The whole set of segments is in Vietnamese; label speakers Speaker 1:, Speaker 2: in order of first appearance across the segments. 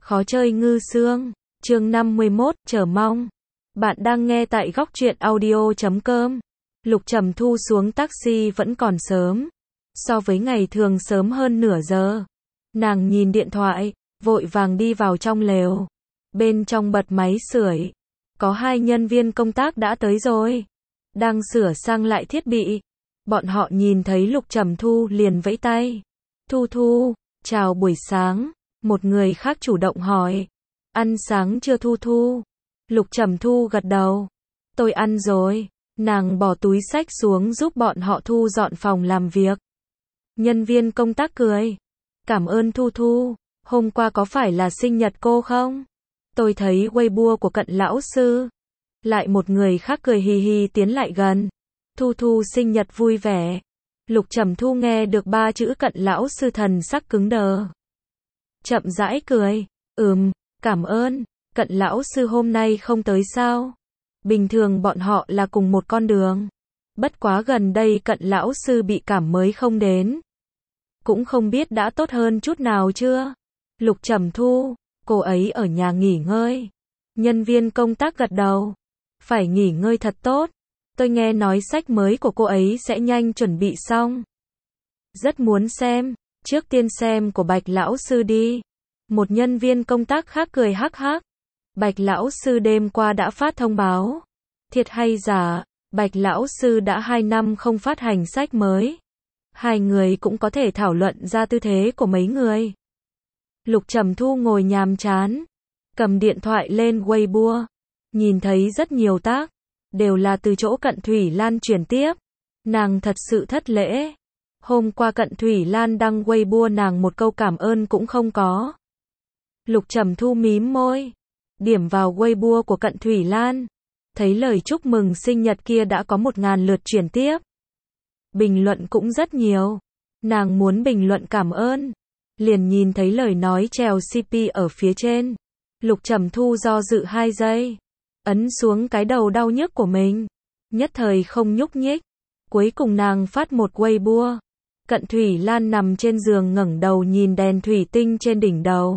Speaker 1: Khó chơi ngư xương, chương 51, chờ mong. Bạn đang nghe tại góc truyện audio.com. Lục Trầm Thu xuống taxi vẫn còn sớm. So với ngày thường sớm hơn nửa giờ. Nàng nhìn điện thoại, vội vàng đi vào trong lều. Bên trong bật máy sưởi. Có hai nhân viên công tác đã tới rồi. Đang sửa sang lại thiết bị. Bọn họ nhìn thấy Lục Trầm Thu liền vẫy tay. Thu Thu, chào buổi sáng. Một người khác chủ động hỏi. Ăn sáng chưa Thu Thu? Lục Trầm Thu gật đầu. Tôi ăn rồi. Nàng bỏ túi xách xuống giúp bọn họ thu dọn phòng làm việc. Nhân viên công tác cười. Cảm ơn Thu Thu. Hôm qua có phải là sinh nhật cô không? Tôi thấy Weibo của Cận lão sư. Lại một người khác cười hì hì tiến lại gần. Thu Thu sinh nhật vui vẻ. Lục Trầm Thu nghe được ba chữ Cận lão sư thần sắc cứng đờ. Chậm rãi cười. Cảm ơn. Cận lão sư hôm nay không tới sao? Bình thường bọn họ là cùng một con đường. Bất quá gần đây Cận lão sư bị cảm mới không đến. Cũng không biết đã tốt hơn chút nào chưa? Lục Trầm Thu, cô ấy ở nhà nghỉ ngơi. Nhân viên công tác gật đầu. Phải nghỉ ngơi thật tốt. Tôi nghe nói sách mới của cô ấy sẽ nhanh chuẩn bị xong. Rất muốn xem. Trước tiên xem của Bạch lão sư đi. Một nhân viên công tác khác cười hắc hắc. Bạch lão sư đêm qua đã phát thông báo. Thiệt hay giả, Bạch lão sư đã 2 năm không phát hành sách mới. Hai người cũng có thể thảo luận ra tư thế của mấy người. Lục Trầm Thu ngồi nhàm chán, cầm điện thoại lên Weibo, nhìn thấy rất nhiều tác, đều là từ chỗ Cận Thủy Lan chuyển tiếp. Nàng thật sự thất lễ. Hôm qua Cận Thủy Lan đăng Weibo nàng một câu cảm ơn cũng không có. Lục Trầm Thu mím môi, điểm vào Weibo của Cận Thủy Lan, thấy lời chúc mừng sinh nhật kia đã có 1000 lượt chuyển tiếp. Bình luận cũng rất nhiều. Nàng muốn bình luận cảm ơn, liền nhìn thấy lời nói trèo CP ở phía trên. Lục Trầm Thu do dự 2 giây, ấn xuống cái đầu đau nhức của mình, nhất thời không nhúc nhích. Cuối cùng nàng phát một Weibo. Cận Thủy Lan nằm trên giường ngẩng đầu nhìn đèn thủy tinh trên đỉnh đầu.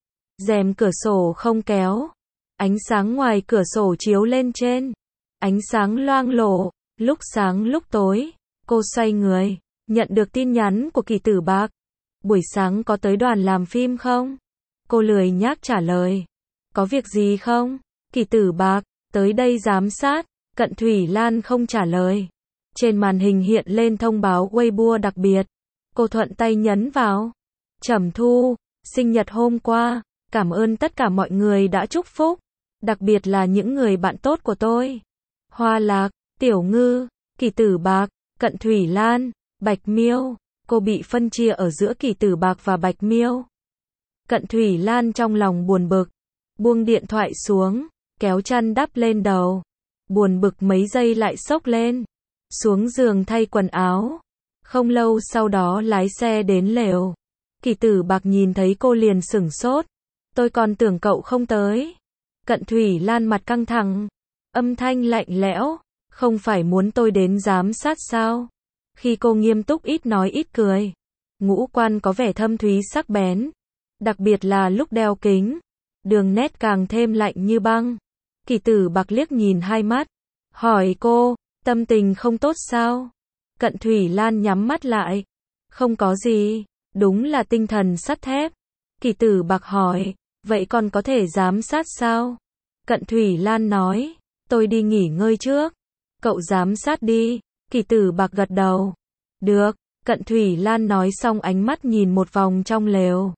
Speaker 1: Rèm cửa sổ không kéo. Ánh sáng ngoài cửa sổ chiếu lên trên. Ánh sáng loang lổ, lúc sáng lúc tối. Cô xoay người, nhận được tin nhắn của Kỳ Tử Bạc. Buổi sáng có tới đoàn làm phim không? Cô lười nhác trả lời. Có việc gì không? Kỳ Tử Bạc, tới đây giám sát. Cận Thủy Lan không trả lời. Trên màn hình hiện lên thông báo Weibo đặc biệt. Cô thuận tay nhấn vào. Trầm Thu, sinh nhật hôm qua. Cảm ơn tất cả mọi người đã chúc phúc. Đặc biệt là những người bạn tốt của tôi. Hoa Lạc, Tiểu Ngư, Kỳ Tử Bạc, Cận Thủy Lan, Bạch Miêu. Cô bị phân chia ở giữa Kỳ Tử Bạc và Bạch Miêu. Cận Thủy Lan trong lòng buồn bực. Buông điện thoại xuống, kéo chăn đắp lên đầu. Buồn bực mấy giây lại xốc lên. Xuống giường thay quần áo. Không lâu sau đó lái xe đến lều. Kỳ Tử Bạc nhìn thấy cô liền sửng sốt. Tôi còn tưởng cậu không tới. Cận Thủy Lan mặt căng thẳng. Âm thanh lạnh lẽo. Không phải muốn tôi đến giám sát sao? Khi cô nghiêm túc ít nói ít cười. Ngũ quan có vẻ thâm thúy sắc bén. Đặc biệt là lúc đeo kính. Đường nét càng thêm lạnh như băng. Kỳ Tử Bạc liếc nhìn hai mắt. Hỏi cô, tâm tình không tốt sao? Cận Thủy Lan nhắm mắt lại. Không có gì. Đúng là tinh thần sắt thép. Kỳ Tử Bạc hỏi. Vậy còn có thể giám sát sao? Cận Thủy Lan nói. Tôi đi nghỉ ngơi trước. Cậu giám sát đi. Kỳ Tử Bạc gật đầu. Được. Cận Thủy Lan nói xong ánh mắt nhìn một vòng trong lều.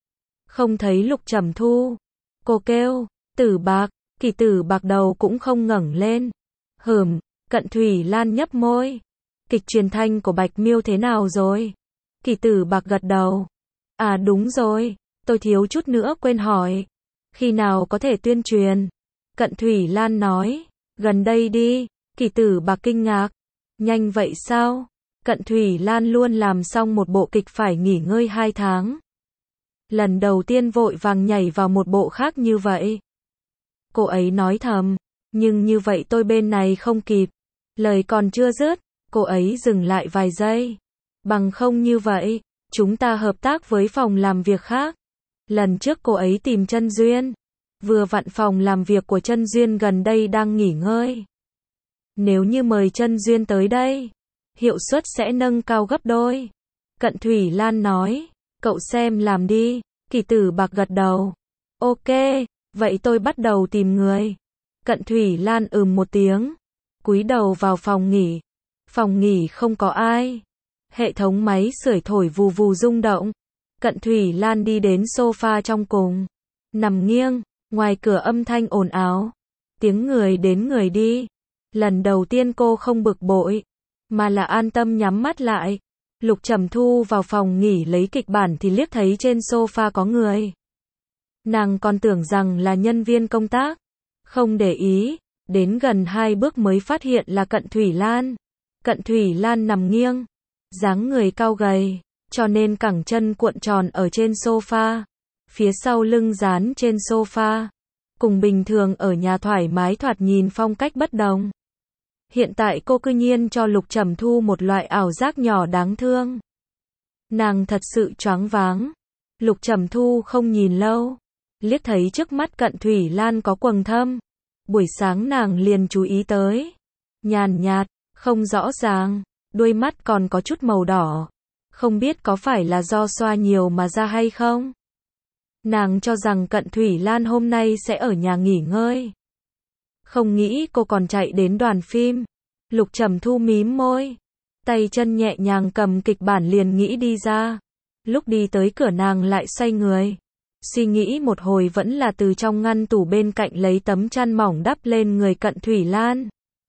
Speaker 1: Không thấy Lục Trầm Thu. Cô kêu. Tử Bạc. Kỳ Tử Bạc đầu cũng không ngẩng lên. Cận Thủy Lan nhấp môi. Kịch truyền thanh của Bạch Miêu thế nào rồi? Kỳ Tử Bạc gật đầu. À đúng rồi. Tôi thiếu chút nữa quên hỏi. Khi nào có thể tuyên truyền? Cận Thủy Lan nói. Gần đây đi. Kỳ Tử Bạc kinh ngạc. Nhanh vậy sao? Cận Thủy Lan luôn làm xong một bộ kịch phải nghỉ ngơi 2 tháng. Lần đầu tiên vội vàng nhảy vào một bộ khác như vậy. Cô ấy nói thầm. Nhưng như vậy tôi bên này không kịp. Lời còn chưa dứt. Cô ấy dừng lại vài giây. Bằng không như vậy, chúng ta hợp tác với phòng làm việc khác. Lần trước cô ấy tìm Chân Duyên. Vừa vặn phòng làm việc của Chân Duyên gần đây đang nghỉ ngơi. Nếu như mời Chân Duyên tới đây, hiệu suất sẽ nâng cao gấp đôi. Cận Thủy Lan nói, cậu xem làm đi. Kỳ Tử Bạc gật đầu. Ok, vậy tôi bắt đầu tìm người. Cận Thủy Lan một tiếng, cúi đầu vào phòng nghỉ. Phòng nghỉ không có ai. Hệ thống máy sưởi thổi vù vù rung động. Cận Thủy Lan đi đến sofa trong cùng, nằm nghiêng, ngoài cửa âm thanh ồn ào, tiếng người đến người đi. Lần đầu tiên cô không bực bội, mà là an tâm nhắm mắt lại. Lục Trầm Thu vào phòng nghỉ lấy kịch bản thì liếc thấy trên sofa có người. Nàng còn tưởng rằng là nhân viên công tác, không để ý, đến gần 2 bước mới phát hiện là Cận Thủy Lan. Cận Thủy Lan nằm nghiêng, dáng người cao gầy, cho nên cẳng chân cuộn tròn ở trên sofa, phía sau lưng dán trên sofa, cùng bình thường ở nhà thoải mái thoạt nhìn phong cách bất đồng. Hiện tại cô cư nhiên cho Lục Trầm Thu một loại ảo giác nhỏ đáng thương. Nàng thật sự choáng váng. Lục Trầm Thu không nhìn lâu, liếc thấy trước mắt Cận Thủy Lan có quầng thâm. Buổi sáng nàng liền chú ý tới. Nhàn nhạt, không rõ ràng, đuôi mắt còn có chút màu đỏ. Không biết có phải là do xoa nhiều mà ra hay không? Nàng cho rằng Cận Thủy Lan hôm nay sẽ ở nhà nghỉ ngơi. Không nghĩ cô còn chạy đến đoàn phim. Lục Trầm Thu mím môi, tay chân nhẹ nhàng cầm kịch bản liền nghĩ đi ra. Lúc đi tới cửa nàng lại xoay người. Suy nghĩ một hồi vẫn là từ trong ngăn tủ bên cạnh lấy tấm chăn mỏng đắp lên người Cận Thủy Lan.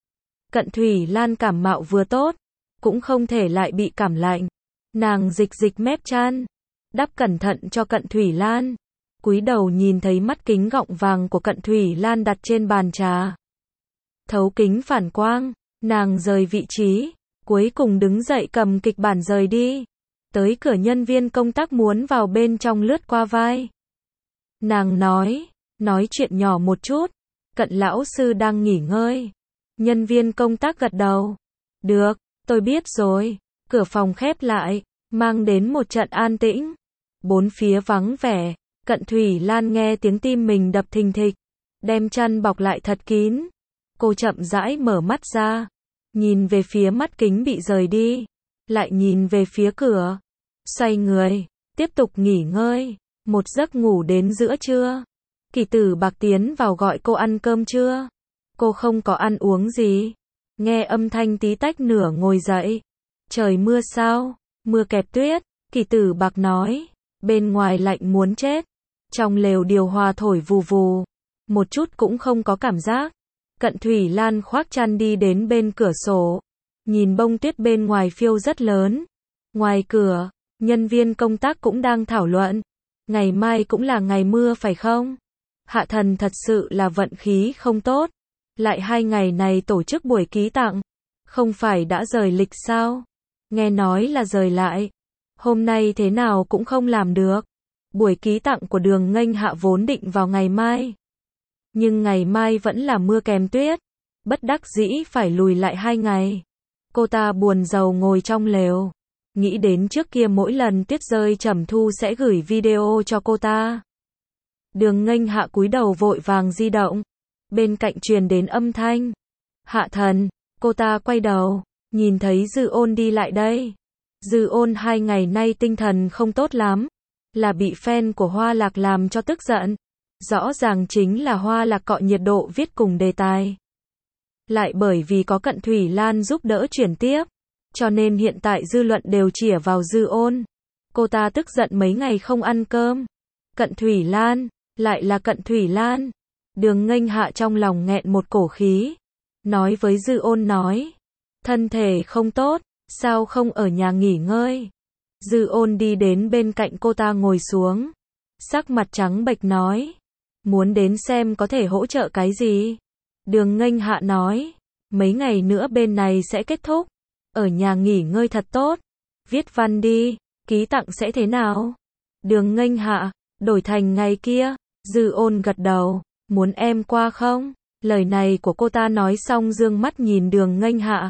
Speaker 1: Cận Thủy Lan cảm mạo vừa tốt, cũng không thể lại bị cảm lạnh. Nàng dịch mép chăn, đắp cẩn thận cho Cận Thủy Lan. Cúi đầu nhìn thấy mắt kính gọng vàng của Cận Thủy Lan đặt trên bàn trà. Thấu kính phản quang, nàng rời vị trí, cuối cùng đứng dậy cầm kịch bản rời đi. Tới cửa nhân viên công tác muốn vào bên trong lướt qua vai. Nàng nói chuyện nhỏ một chút, Cận lão sư đang nghỉ ngơi. Nhân viên công tác gật đầu. Được, tôi biết rồi. Cửa phòng khép lại, mang đến một trận an tĩnh. Bốn phía vắng vẻ, Cận Thủy Lan nghe tiếng tim mình đập thình thịch, đem chăn bọc lại thật kín. Cô chậm rãi mở mắt ra, nhìn về phía mắt kính bị rời đi, lại nhìn về phía cửa, xoay người, tiếp tục nghỉ ngơi. Một giấc ngủ đến giữa trưa, Kỳ Tử Bạc tiến vào gọi cô ăn cơm trưa. Cô không có ăn uống gì, nghe âm thanh tí tách nửa ngồi dậy. Trời mưa sao? Mưa kẹp tuyết. Kỳ Tử Bạc nói, bên ngoài lạnh muốn chết, trong lều điều hòa thổi vù vù, một chút cũng không có cảm giác. Cận Thủy Lan khoác chăn đi đến bên cửa sổ, nhìn bông tuyết bên ngoài phiêu rất lớn. Ngoài cửa, nhân viên công tác cũng đang thảo luận, ngày mai cũng là ngày mưa phải không? Hạ Thần thật sự là vận khí không tốt, lại 2 ngày này tổ chức buổi ký tặng, không phải đã rời lịch sao? Nghe nói là rời lại, hôm nay thế nào cũng không làm được. Buổi ký tặng của Đường Nghênh Hạ vốn định vào ngày mai, nhưng ngày mai vẫn là mưa kèm tuyết, bất đắc dĩ phải lùi lại 2 ngày. Cô ta buồn rầu ngồi trong lều, nghĩ đến trước kia mỗi lần tuyết rơi Trầm Thu sẽ gửi video cho cô ta. Đường Nghênh Hạ cúi đầu vội vàng di động, bên cạnh truyền đến âm thanh. Hạ Thần, cô ta quay đầu, nhìn thấy Dư Ôn đi lại đây. Dư Ôn 2 ngày nay tinh thần không tốt lắm, là bị fan của Hoa Lạc làm cho tức giận. Rõ ràng chính là Hoa Lạc cọ nhiệt độ viết cùng đề tài. Lại bởi vì có Cận Thủy Lan giúp đỡ chuyển tiếp, cho nên hiện tại dư luận đều chĩa vào Dư Ôn. Cô ta tức giận mấy ngày không ăn cơm. Cận Thủy Lan, lại là Cận Thủy Lan. Đường Nghênh Hạ trong lòng nghẹn một cổ khí, nói với Dư Ôn nói, thân thể không tốt, sao không ở nhà nghỉ ngơi? Dư Ôn đi đến bên cạnh cô ta ngồi xuống, sắc mặt trắng bệch nói, muốn đến xem có thể hỗ trợ cái gì? Đường Nghênh Hạ nói, mấy ngày nữa bên này sẽ kết thúc, ở nhà nghỉ ngơi thật tốt, viết văn đi, ký tặng sẽ thế nào? Đường Nghênh Hạ, đổi thành ngày kia. Dư Ôn gật đầu, muốn em qua không? Lời này của cô ta nói xong dương mắt nhìn Đường Nghênh Hạ.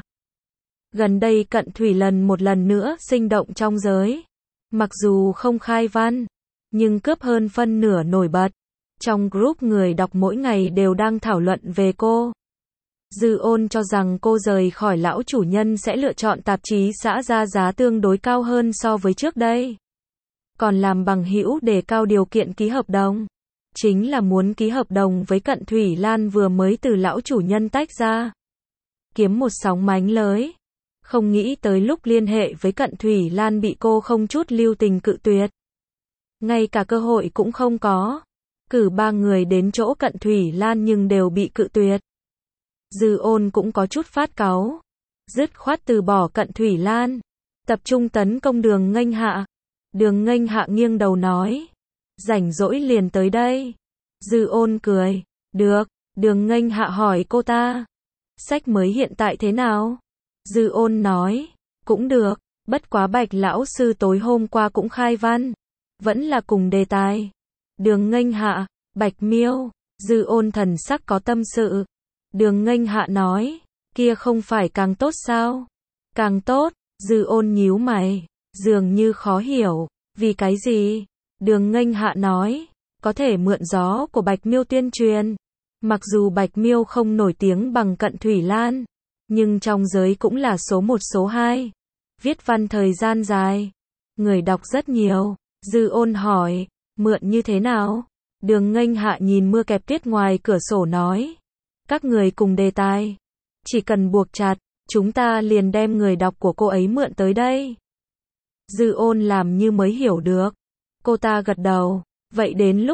Speaker 1: Gần đây Cận Thủy một lần nữa sinh động trong giới. Mặc dù không khai văn, nhưng cướp hơn phân nửa nổi bật. Trong group người đọc mỗi ngày đều đang thảo luận về cô. Dư Ôn cho rằng cô rời khỏi lão chủ nhân sẽ lựa chọn tạp chí xã ra giá tương đối cao hơn so với trước đây. Còn làm bằng hữu để cao điều kiện ký hợp đồng. Chính là muốn ký hợp đồng với Cận Thủy Lan vừa mới từ lão chủ nhân tách ra. Kiếm một sóng mánh lới. Không nghĩ tới lúc liên hệ với Cận Thủy Lan bị cô không chút lưu tình cự tuyệt. Ngay cả cơ hội cũng không có. Cử 3 người đến chỗ Cận Thủy Lan nhưng đều bị cự tuyệt. Dư Ôn cũng có chút phát cáu. Dứt khoát từ bỏ Cận Thủy Lan. Tập trung tấn công Đường Nghênh Hạ. Đường Nghênh Hạ nghiêng đầu nói. Rảnh rỗi liền tới đây. Dư Ôn cười. Được. Đường Nghênh Hạ hỏi cô ta. Sách mới hiện tại thế nào? Dư Ôn nói. Cũng được. Bất quá Bạch lão sư tối hôm qua cũng khai văn. Vẫn là cùng đề tài. Đường Nghênh Hạ. Bạch Miêu. Dư Ôn thần sắc có tâm sự. Đường Nghênh Hạ nói. Kia không phải càng tốt sao? Càng tốt. Dư Ôn nhíu mày. Dường như khó hiểu. Vì cái gì? Đường Nghênh Hạ nói. Có thể mượn gió của Bạch Miêu tuyên truyền. Mặc dù Bạch Miêu không nổi tiếng bằng Cận Thủy Lan, nhưng trong giới cũng là số 1 số 2. Viết văn thời gian dài. Người đọc rất nhiều. Dư Ôn hỏi. Mượn như thế nào? Đường Nghênh Hạ nhìn mưa kẹp tuyết ngoài cửa sổ nói. Các người cùng đề tài. Chỉ cần buộc chặt, chúng ta liền đem người đọc của cô ấy mượn tới đây. Dư Ôn làm như mới hiểu được. Cô ta gật đầu. Vậy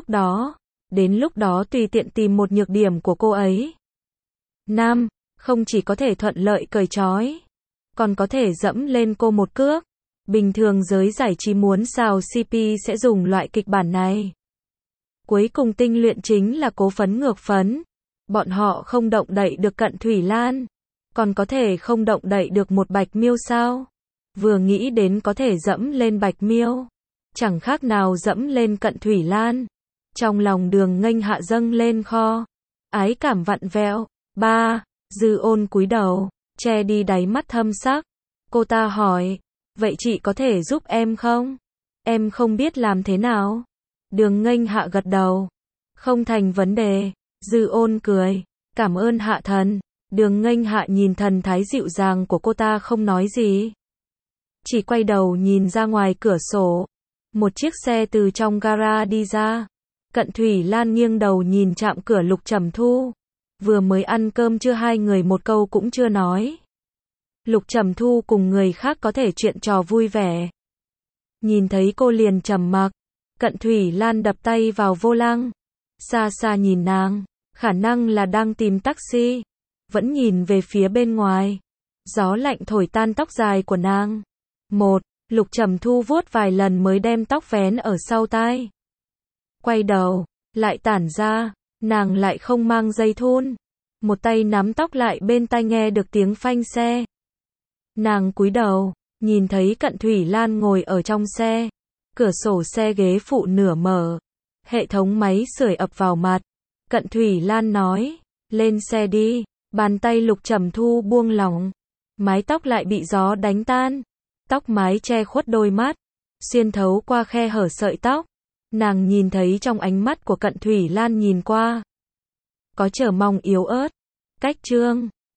Speaker 1: đến lúc đó tùy tiện tìm một nhược điểm của cô ấy. Nam, không chỉ có thể thuận lợi cởi trói, còn có thể dẫm lên cô một cước. Bình thường giới giải trí muốn xào CP sẽ dùng loại kịch bản này. Cuối cùng tinh luyện chính là cố phấn ngược phấn. Bọn họ không động đậy được Cận Thủy Lan, còn có thể không động đậy được một Bạch Miêu sao? Vừa nghĩ đến có thể dẫm lên Bạch Miêu, chẳng khác nào dẫm lên Cận Thủy Lan. Trong lòng Đường Nghênh Hạ dâng lên kho ái cảm vặn vẹo. Dư Ôn cúi đầu, che đi đáy mắt thâm sắc. Cô ta hỏi, vậy chị có thể giúp em không? Em không biết làm thế nào. Đường Nghênh Hạ gật đầu. Không thành vấn đề. Dư Ôn cười. Cảm ơn Hạ thần. Đường Nghênh Hạ nhìn thần thái dịu dàng của cô ta không nói gì. Chỉ quay đầu nhìn ra ngoài cửa sổ. Một chiếc xe từ trong gara đi ra. Cận Thủy Lan nghiêng đầu nhìn chạm cửa Lục Trầm Thu. Vừa mới ăn cơm trưa hai người một câu cũng chưa nói. Lục Trầm Thu cùng người khác có thể chuyện trò vui vẻ. Nhìn thấy cô liền trầm mặc. Cận Thủy Lan đập tay vào vô lăng. Xa xa nhìn nàng. Khả năng là đang tìm taxi. Vẫn nhìn về phía bên ngoài. Gió lạnh thổi tan tóc dài của nàng. Lục Trầm Thu vuốt vài lần mới đem tóc vén ở sau tai. Quay đầu, lại tản ra. Nàng lại không mang dây thun. Một tay nắm tóc lại bên tai nghe được tiếng phanh xe. Nàng cúi đầu, nhìn thấy Cận Thủy Lan ngồi ở trong xe. Cửa sổ xe ghế phụ nửa mở. Hệ thống máy sưởi ập vào mặt. Cận Thủy Lan nói, lên xe đi. Bàn tay Lục Trầm Thu buông lỏng. Mái tóc lại bị gió đánh tan. Tóc mái che khuất đôi mắt. Xuyên thấu qua khe hở sợi tóc. Nàng nhìn thấy trong ánh mắt của Cận Thủy Lan nhìn qua. Có chờ mong yếu ớt. Cách chương